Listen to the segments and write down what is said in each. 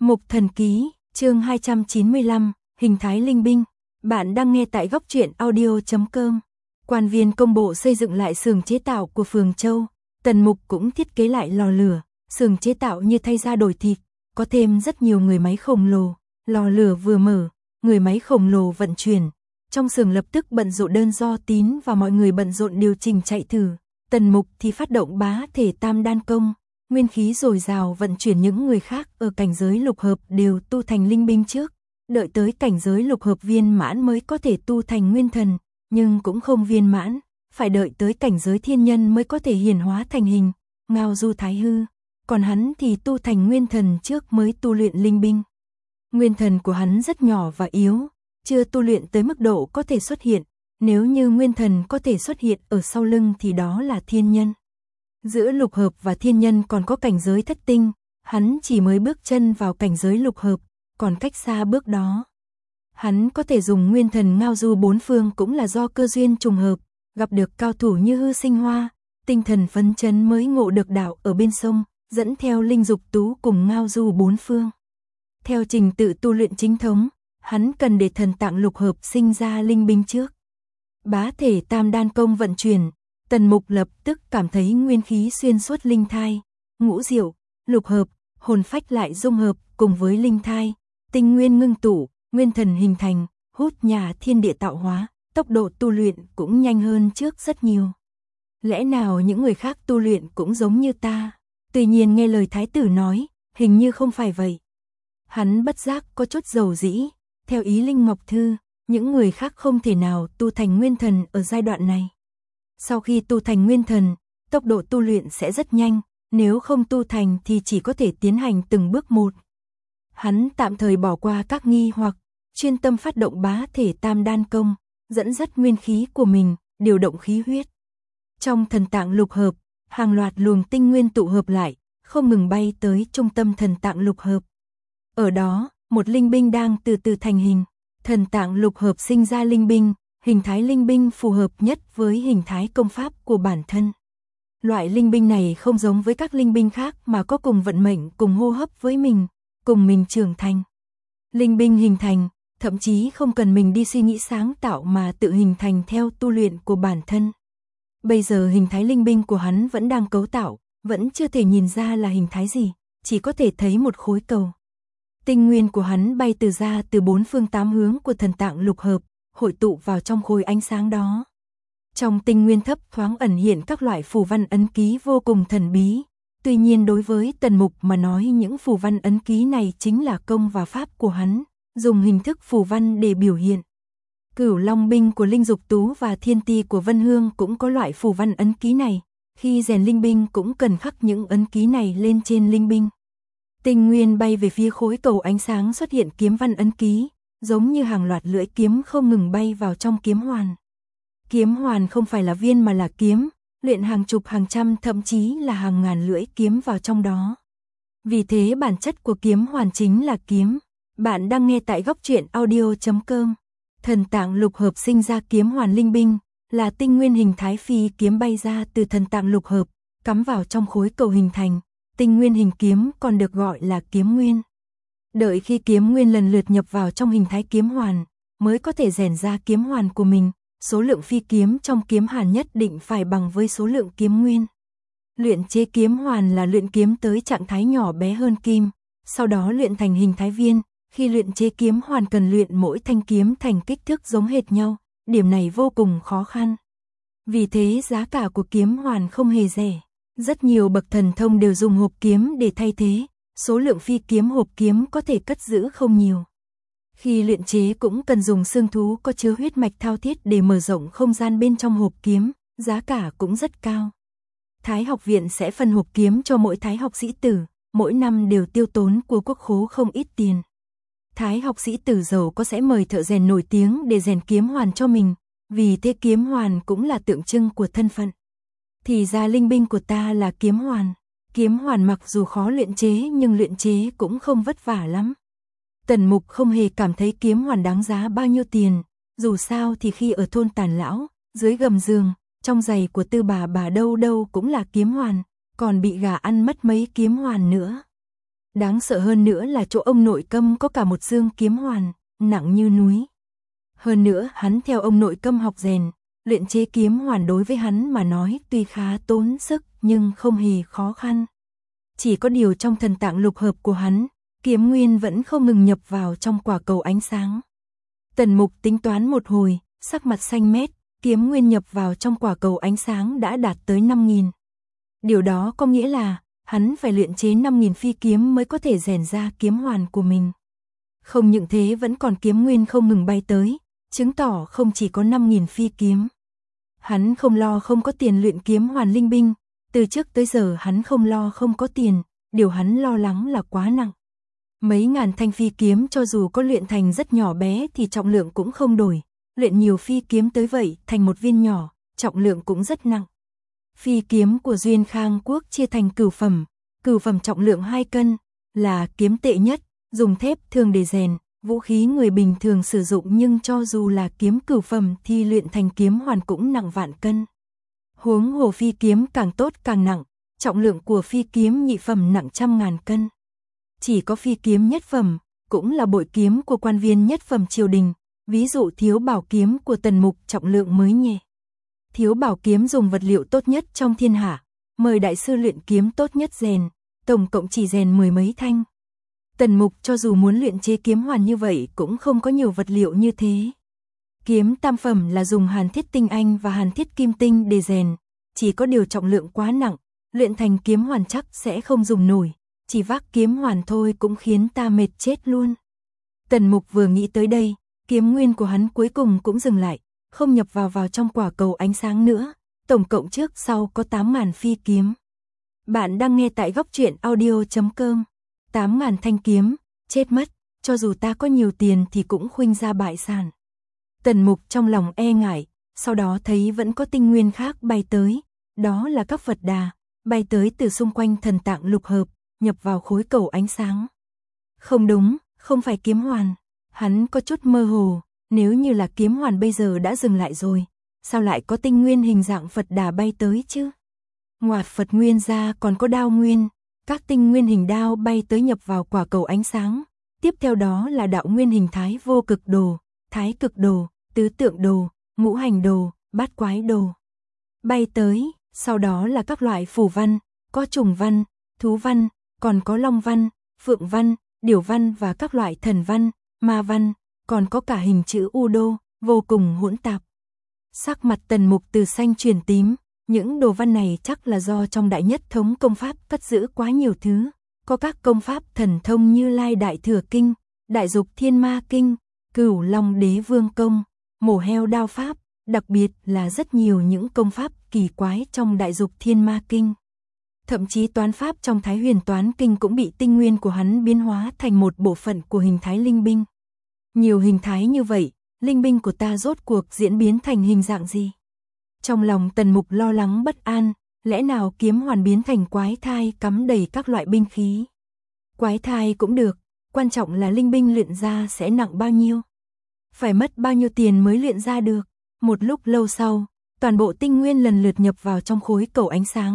Mục Thần Ký, chương 295, hình thái linh binh. Bạn đang nghe tại góc truyện audio.com. Quan viên công bộ xây dựng lại xưởng chế tạo của phường Châu. Tần Mục cũng thiết kế lại lò lửa, xưởng chế tạo như thay ra đổi thịt, có thêm rất nhiều người máy khổng lồ. Lò lửa vừa mở, người máy khổng lồ vận chuyển. Trong xưởng lập tức bận rộn đơn do Tín và mọi người bận rộn điều chỉnh chạy thử. Tần Mục thì phát động bá thể tam đan công. Nguyên khí dồi dào vận chuyển những người khác ở cảnh giới lục hợp đều tu thành linh binh trước, đợi tới cảnh giới lục hợp viên mãn mới có thể tu thành nguyên thần, nhưng cũng không viên mãn, phải đợi tới cảnh giới thiên nhân mới có thể hiển hóa thành hình, Ngao Du Thái Hư, còn hắn thì tu thành nguyên thần trước mới tu luyện linh binh. Nguyên thần của hắn rất nhỏ và yếu, chưa tu luyện tới mức độ có thể xuất hiện, nếu như nguyên thần có thể xuất hiện ở sau lưng thì đó là thiên nhân. Giữa lục hợp và thiên nhân còn có cảnh giới thất tinh, hắn chỉ mới bước chân vào cảnh giới lục hợp, còn cách xa bước đó. Hắn có thể dùng nguyên thần ngao du bốn phương cũng là do cơ duyên trùng hợp, gặp được cao thủ như Hư Sinh Hoa, tinh thần phấn chấn mới ngộ được đạo ở bên sông, dẫn theo Linh Dục Tú cùng ngao du bốn phương. Theo trình tự tu luyện chính thống, hắn cần để thần tạng lục hợp sinh ra linh binh trước. Bá thể tam đan công vận chuyển. Tần Mục lập tức cảm thấy nguyên khí xuyên suốt linh thai, ngũ diệu, lục hợp, hồn phách lại dung hợp cùng với linh thai, tinh nguyên ngưng tụ, nguyên thần hình thành, hút nhà thiên địa tạo hóa, tốc độ tu luyện cũng nhanh hơn trước rất nhiều. Lẽ nào những người khác tu luyện cũng giống như ta? Tuy nhiên nghe lời thái tử nói, hình như không phải vậy. Hắn bất giác có chút dầu dĩ, theo ý Linh Ngọc Thư, những người khác không thể nào tu thành nguyên thần ở giai đoạn này. Sau khi tu thành nguyên thần, tốc độ tu luyện sẽ rất nhanh, nếu không tu thành thì chỉ có thể tiến hành từng bước một. Hắn tạm thời bỏ qua các nghi hoặc, chuyên tâm phát động bá thể tam đan công, dẫn dắt nguyên khí của mình, điều động khí huyết. Trong thần tạng lục hợp, hàng loạt luồng tinh nguyên tụ hợp lại, không ngừng bay tới trung tâm thần tạng lục hợp. Ở đó, một linh binh đang từ từ thành hình, thần tạng lục hợp sinh ra linh binh. Hình thái linh binh phù hợp nhất với hình thái công pháp của bản thân. Loại linh binh này không giống với các linh binh khác mà có cùng vận mệnh, cùng hô hấp với mình, cùng mình trưởng thành. Linh binh hình thành, thậm chí không cần mình đi suy nghĩ sáng tạo mà tự hình thành theo tu luyện của bản thân. Bây giờ hình thái linh binh của hắn vẫn đang cấu tạo, vẫn chưa thể nhìn ra là hình thái gì, chỉ có thể thấy một khối cầu. Tinh nguyên của hắn bay ra từ bốn phương tám hướng của thần tạng lục hợp, hội tụ vào trong khối ánh sáng đó. Trong tinh nguyên thấp thoáng ẩn hiện các loại phù văn ấn ký vô cùng thần bí. Tuy nhiên đối với Tần Mục mà nói những phù văn ấn ký này chính là công và pháp của hắn, dùng hình thức phù văn để biểu hiện. Cửu Long binh của Linh Dục Tú và Thiên Ti của Vân Hương cũng có loại phù văn ấn ký này. Khi rèn linh binh cũng cần khắc những ấn ký này lên trên linh binh. Tinh nguyên bay về phía khối cầu ánh sáng xuất hiện kiếm văn ấn ký, giống như hàng loạt lưỡi kiếm không ngừng bay vào trong kiếm hoàn. Kiếm hoàn không phải là viên mà là kiếm, luyện hàng chục hàng trăm thậm chí là hàng ngàn lưỡi kiếm vào trong đó. Vì thế bản chất của kiếm hoàn chính là kiếm. Bạn đang nghe tại góc truyện audio.com. Thần tạng lục hợp sinh ra kiếm hoàn linh binh, là tinh nguyên hình thái phi kiếm bay ra từ thần tạng lục hợp, cắm vào trong khối cầu hình thành. Tinh nguyên hình kiếm còn được gọi là kiếm nguyên. Đợi khi kiếm nguyên lần lượt nhập vào trong hình thái kiếm hoàn, mới có thể rèn ra kiếm hoàn của mình, số lượng phi kiếm trong kiếm hàn nhất định phải bằng với số lượng kiếm nguyên. Luyện chế kiếm hoàn là luyện kiếm tới trạng thái nhỏ bé hơn kim, sau đó luyện thành hình thái viên, khi luyện chế kiếm hoàn cần luyện mỗi thanh kiếm thành kích thước giống hệt nhau, điểm này vô cùng khó khăn. Vì thế giá cả của kiếm hoàn không hề rẻ, rất nhiều bậc thần thông đều dùng hộp kiếm để thay thế. Số lượng phi kiếm hộp kiếm có thể cất giữ không nhiều. Khi luyện chế cũng cần dùng xương thú có chứa huyết mạch thao thiết để mở rộng không gian bên trong hộp kiếm, giá cả cũng rất cao. Thái học viện sẽ phân hộp kiếm cho mỗi thái học sĩ tử, mỗi năm đều tiêu tốn của quốc khố không ít tiền. Thái học sĩ tử giàu có sẽ mời thợ rèn nổi tiếng để rèn kiếm hoàn cho mình, vì thế kiếm hoàn cũng là tượng trưng của thân phận. Thì ra linh binh của ta là kiếm hoàn. Kiếm hoàn mặc dù khó luyện chế nhưng luyện chế cũng không vất vả lắm. Tần Mục không hề cảm thấy kiếm hoàn đáng giá bao nhiêu tiền, dù sao thì khi ở thôn Tàn Lão, dưới gầm giường, trong giày của Tư bà đâu đâu cũng là kiếm hoàn, còn bị gà ăn mất mấy kiếm hoàn nữa. Đáng sợ hơn nữa là chỗ ông nội Câm có cả một dương kiếm hoàn, nặng như núi. Hơn nữa hắn theo ông nội Câm học rèn, luyện chế kiếm hoàn đối với hắn mà nói tuy khá tốn sức nhưng không hề khó khăn. Chỉ có điều trong thần tạng lục hợp của hắn, kiếm nguyên vẫn không ngừng nhập vào trong quả cầu ánh sáng. Tần Mục tính toán một hồi, sắc mặt xanh mét, kiếm nguyên nhập vào trong quả cầu ánh sáng đã đạt tới 5.000. Điều đó có nghĩa là hắn phải luyện chế 5.000 phi kiếm mới có thể rèn ra kiếm hoàn của mình. Không những thế vẫn còn kiếm nguyên không ngừng bay tới, chứng tỏ không chỉ có 5.000 phi kiếm. Hắn không lo không có tiền luyện kiếm hoàn linh binh, từ trước tới giờ hắn không lo không có tiền, điều hắn lo lắng là quá nặng. Mấy ngàn thanh phi kiếm cho dù có luyện thành rất nhỏ bé thì trọng lượng cũng không đổi, luyện nhiều phi kiếm tới vậy thành một viên nhỏ, trọng lượng cũng rất nặng. Phi kiếm của Duyên Khang Quốc chia thành cửu phẩm trọng lượng 2 cân, là kiếm tệ nhất, dùng thép thường để rèn, vũ khí người bình thường sử dụng nhưng cho dù là kiếm cửu phẩm thì luyện thành kiếm hoàn cũng nặng vạn cân. Huống hồ phi kiếm càng tốt càng nặng, trọng lượng của phi kiếm nhị phẩm nặng 100.000 cân. Chỉ có phi kiếm nhất phẩm, cũng là bội kiếm của quan viên nhất phẩm triều đình, ví dụ Thiếu Bảo kiếm của Tần Mục trọng lượng mới nhẹ. Thiếu Bảo kiếm dùng vật liệu tốt nhất trong thiên hạ, mời đại sư luyện kiếm tốt nhất rèn, tổng cộng chỉ rèn 10 mấy thanh. Tần Mục cho dù muốn luyện chế kiếm hoàn như vậy cũng không có nhiều vật liệu như thế. Kiếm tam phẩm là dùng hàn thiết tinh anh và hàn thiết kim tinh để rèn, chỉ có điều trọng lượng quá nặng, luyện thành kiếm hoàn chắc sẽ không dùng nổi, chỉ vác kiếm hoàn thôi cũng khiến ta mệt chết luôn. Tần Mục vừa nghĩ tới đây, kiếm nguyên của hắn cuối cùng cũng dừng lại, không nhập vào trong quả cầu ánh sáng nữa, tổng cộng trước sau có 8.000 phi kiếm. Bạn đang nghe tại góc truyện audio.com. 8.000 thanh kiếm, chết mất, cho dù ta có nhiều tiền thì cũng khuynh ra bại sản. Tần Mục trong lòng e ngại, sau đó thấy vẫn có tinh nguyên khác bay tới, đó là các Phật đà, bay tới từ xung quanh thần tạng lục hợp, nhập vào khối cầu ánh sáng. Không đúng, không phải kiếm hoàn, hắn có chút mơ hồ, nếu như là kiếm hoàn bây giờ đã dừng lại rồi, sao lại có tinh nguyên hình dạng Phật đà bay tới chứ? Ngoài Phật nguyên ra còn có đao nguyên, các tinh nguyên hình đao bay tới nhập vào quả cầu ánh sáng, tiếp theo đó là đạo nguyên hình thái vô cực đồ, thái cực đồ, tứ tượng đồ, ngũ hành đồ, bát quái đồ. Bay tới, sau đó là các loại phù văn, có trùng văn, thú văn, còn có long văn, phượng văn, điểu văn và các loại thần văn, ma văn, còn có cả hình chữ U đô, vô cùng hỗn tạp. Sắc mặt Tần Mục từ xanh chuyển tím, những đồ văn này chắc là do trong Đại Nhất Thống công pháp cất giữ quá nhiều thứ, có các công pháp thần thông như Lai Đại Thừa Kinh, Đại Dục Thiên Ma Kinh, Cửu Long Đế Vương Công, Mổ Heo Đao Pháp, đặc biệt là rất nhiều những công pháp kỳ quái trong Đại Dục Thiên Ma Kinh. Thậm chí toán pháp trong Thái Huyền Toán Kinh cũng bị tinh nguyên của hắn biến hóa thành một bộ phận của hình thái linh binh. Nhiều hình thái như vậy, linh binh của ta rốt cuộc diễn biến thành hình dạng gì? Trong lòng Tần Mục lo lắng bất an, lẽ nào kiếm hoàn biến thành quái thai cắm đầy các loại binh khí? Quái thai cũng được, quan trọng là linh binh luyện ra sẽ nặng bao nhiêu? Phải mất bao nhiêu tiền mới luyện ra được? Một lúc lâu sau, toàn bộ tinh nguyên lần lượt nhập vào trong khối cầu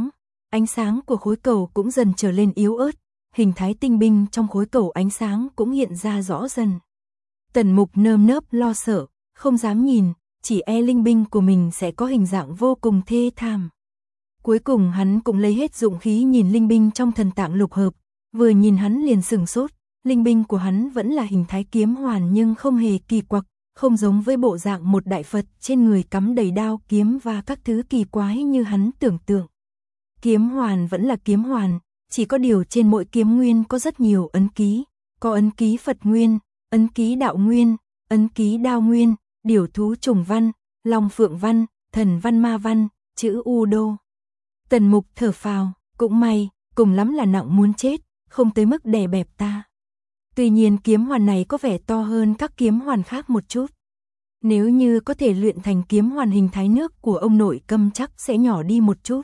ánh sáng của khối cầu cũng dần trở lên yếu ớt, hình thái tinh binh trong khối cầu ánh sáng cũng hiện ra rõ dần. Tần Mục nơm nớp lo sợ, không dám nhìn, chỉ e linh binh của mình sẽ có hình dạng vô cùng thê thảm. Cuối cùng hắn cũng lấy hết dụng khí nhìn linh binh trong thần tạng lục hợp, vừa nhìn hắn liền sửng sốt, linh binh của hắn vẫn là hình thái kiếm hoàn nhưng không hề kỳ quặc, không giống với bộ dạng một đại Phật trên người cắm đầy đao kiếm và các thứ kỳ quái như hắn tưởng tượng. Kiếm hoàn vẫn là kiếm hoàn, chỉ có điều trên mỗi kiếm nguyên có rất nhiều ấn ký, có ấn ký Phật nguyên, ấn ký đạo nguyên, ấn ký đao nguyên, điểu thú trùng văn, long phượng văn, thần văn ma văn, chữ U đô. Tần Mục thở phào, cũng may, cùng lắm là nặng muốn chết, không tới mức đè bẹp ta. Tuy nhiên kiếm hoàn này có vẻ to hơn các kiếm hoàn khác một chút. Nếu như có thể luyện thành kiếm hoàn hình thái nước của ông nội Câm chắc sẽ nhỏ đi một chút.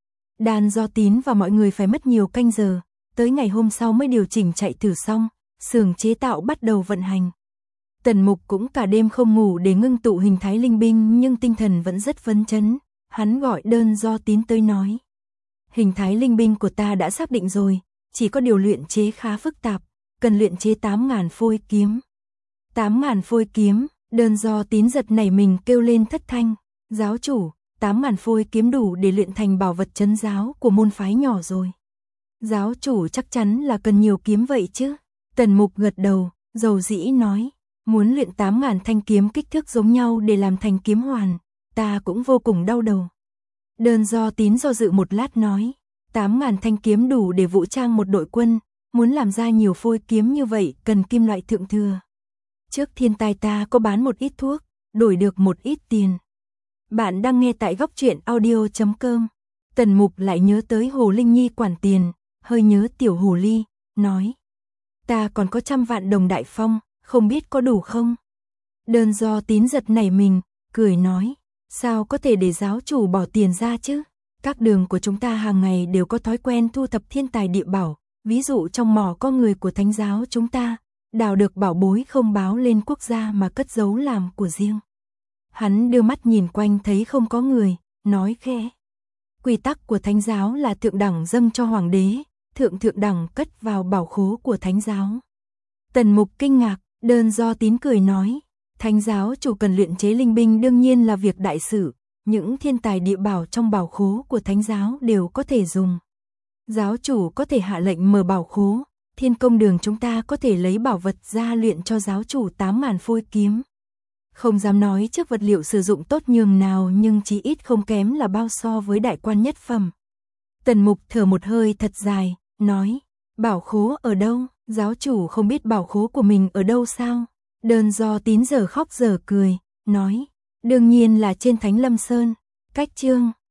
Đàn Do Tín và mọi người phải mất nhiều canh giờ, tới ngày hôm sau mới điều chỉnh chạy thử xong, xưởng chế tạo bắt đầu vận hành. Tần Mục cũng cả đêm không ngủ để ngưng tụ hình thái linh binh nhưng tinh thần vẫn rất phấn chấn, hắn gọi đơn Do Tín tới nói. Hình thái linh binh của ta đã xác định rồi, chỉ có điều luyện chế khá phức tạp, cần luyện chế 8.000 phôi kiếm. 8.000 phôi kiếm, Đơn Do Tín giật nảy mình kêu lên thất thanh, giáo chủ, 8.000 phôi kiếm đủ để luyện thành bảo vật trấn giáo của môn phái nhỏ rồi. Giáo chủ chắc chắn là cần nhiều kiếm vậy chứ? Tần Mục gật đầu, dầu dĩ nói, muốn luyện 8.000 thanh kiếm kích thước giống nhau để làm thành kiếm hoàn, ta cũng vô cùng đau đầu. Đơn Do Tín do dự một lát nói, 8.000 thanh kiếm đủ để vũ trang một đội quân, muốn làm ra nhiều phôi kiếm như vậy cần kim loại thượng thừa. Trước thiên tai ta có bán một ít thuốc, đổi được một ít tiền. Bạn đang nghe tại góc truyện audio.com. Tần Mục lại nhớ tới Hồ Linh Nhi quản tiền, hơi nhớ tiểu hồ ly, nói, ta còn có 100 vạn đồng đại phong, không biết có đủ không? Đơn Do Tín giật nảy mình, cười nói, sao có thể để giáo chủ bỏ tiền ra chứ? Các đường của chúng ta hàng ngày đều có thói quen thu thập thiên tài địa bảo, ví dụ trong mỏ có người của thánh giáo chúng ta, đào được bảo bối không báo lên quốc gia mà cất giấu làm của riêng. Hắn đưa mắt nhìn quanh thấy không có người, nói khẽ, quy tắc của thánh giáo là thượng đẳng dâng cho hoàng đế, thượng đẳng cất vào bảo khố của thánh giáo. Tần Mục kinh ngạc, Đơn Do Tín cười nói, thánh giáo chủ cần luyện chế linh binh đương nhiên là việc đại sự, những thiên tài địa bảo trong bảo khố của thánh giáo đều có thể dùng. Giáo chủ có thể hạ lệnh mở bảo khố, Thiên Công Đường chúng ta có thể lấy bảo vật ra luyện cho giáo chủ 8.000 phôi kiếm. Không dám nói trước vật liệu sử dụng tốt nhường nào nhưng chí ít không kém là bao so với đại quan nhất phẩm. Tần Mục thở một hơi thật dài, nói, bảo khố ở đâu? Giáo chủ không biết bảo khố của mình ở đâu sao? Đơn Do Tín giờ khóc giờ cười, nói, đương nhiên là trên Thánh Lâm Sơn, cách Chương